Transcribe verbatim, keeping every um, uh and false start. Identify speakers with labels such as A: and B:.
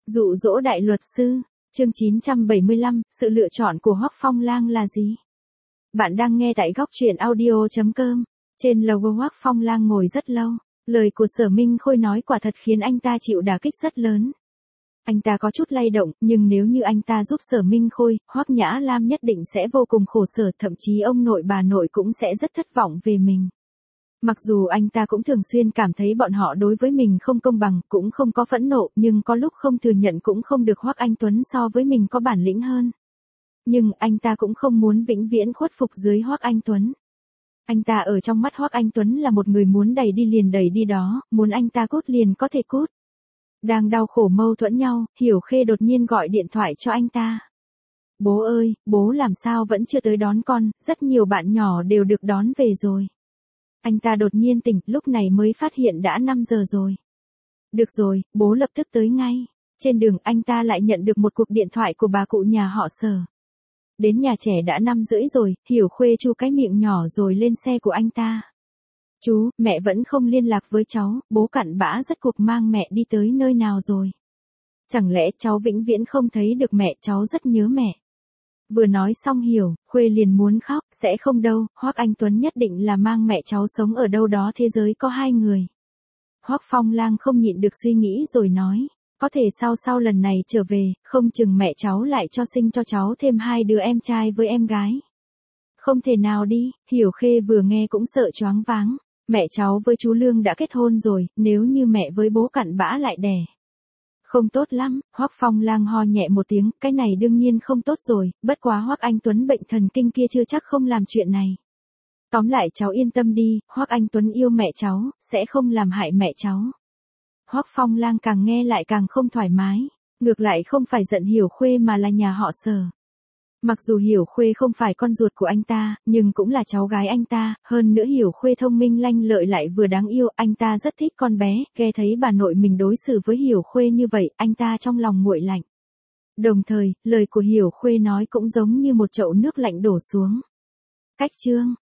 A: Dụ dỗ đại luật sư, chương chín trăm bảy mươi lăm, sự lựa chọn của Hoắc Phong Lang là gì? Bạn đang nghe tại góc truyện audio chấm com. Trên lầu Hoắc Phong Lang ngồi rất lâu, lời của Sở Minh Khôi nói quả thật khiến anh ta chịu đả kích rất lớn. Anh ta có chút lay động, nhưng nếu như anh ta giúp Sở Minh Khôi, Hoắc Nhã Lam nhất định sẽ vô cùng khổ sở, thậm chí ông nội bà nội cũng sẽ rất thất vọng về mình. Mặc dù anh ta cũng thường xuyên cảm thấy bọn họ đối với mình không công bằng, cũng không có phẫn nộ, nhưng có lúc không thừa nhận cũng không được Hoắc Anh Tuấn so với mình có bản lĩnh hơn. Nhưng anh ta cũng không muốn vĩnh viễn khuất phục dưới Hoắc Anh Tuấn. Anh ta ở trong mắt Hoắc Anh Tuấn là một người muốn đẩy đi liền đẩy đi đó, muốn anh ta cút liền có thể cút. Đang đau khổ mâu thuẫn nhau, Hiểu Khê đột nhiên gọi điện thoại cho anh ta. Bố ơi, bố làm sao vẫn chưa tới đón con, rất nhiều bạn nhỏ đều được đón về rồi. Anh ta đột nhiên tỉnh, lúc này mới phát hiện đã năm giờ rồi. Được rồi, bố lập tức tới ngay. Trên đường anh ta lại nhận được một cuộc điện thoại của bà cụ nhà họ Sở. Đến nhà trẻ đã năm rưỡi rồi, Hiểu Khuê chu cái miệng nhỏ rồi lên xe của anh ta. Chú, mẹ vẫn không liên lạc với cháu, bố cặn bã rất cuộc mang mẹ đi tới nơi nào rồi. Chẳng lẽ cháu vĩnh viễn không thấy được mẹ, cháu rất nhớ mẹ. Vừa nói xong Hiểu Khuê liền muốn khóc, sẽ không đâu, Hoắc Anh Tuấn nhất định là mang mẹ cháu sống ở đâu đó thế giới có hai người. Hoắc Phong Lang không nhịn được suy nghĩ rồi nói, có thể sau sau lần này trở về, không chừng mẹ cháu lại cho sinh cho cháu thêm hai đứa em trai với em gái. Không thể nào đi, Hiểu Khê vừa nghe cũng sợ choáng váng, mẹ cháu với chú Lương đã kết hôn rồi, nếu như mẹ với bố cặn bã lại đẻ. Không tốt lắm, Hoắc Phong Lang ho nhẹ một tiếng, cái này đương nhiên không tốt rồi, bất quá Hoắc Anh Tuấn bệnh thần kinh kia chưa chắc không làm chuyện này. Tóm lại cháu yên tâm đi, Hoắc Anh Tuấn yêu mẹ cháu, sẽ không làm hại mẹ cháu. Hoắc Phong Lang càng nghe lại càng không thoải mái, ngược lại không phải giận Hiểu Khuê mà là nhà họ Sở. Mặc dù Hiểu Khuê không phải con ruột của anh ta, nhưng cũng là cháu gái anh ta, hơn nữa Hiểu Khuê thông minh lanh lợi lại vừa đáng yêu, anh ta rất thích con bé, nghe thấy bà nội mình đối xử với Hiểu Khuê như vậy, anh ta trong lòng nguội lạnh. Đồng thời, lời của Hiểu Khuê nói cũng giống như một chậu nước lạnh đổ xuống. Cách chương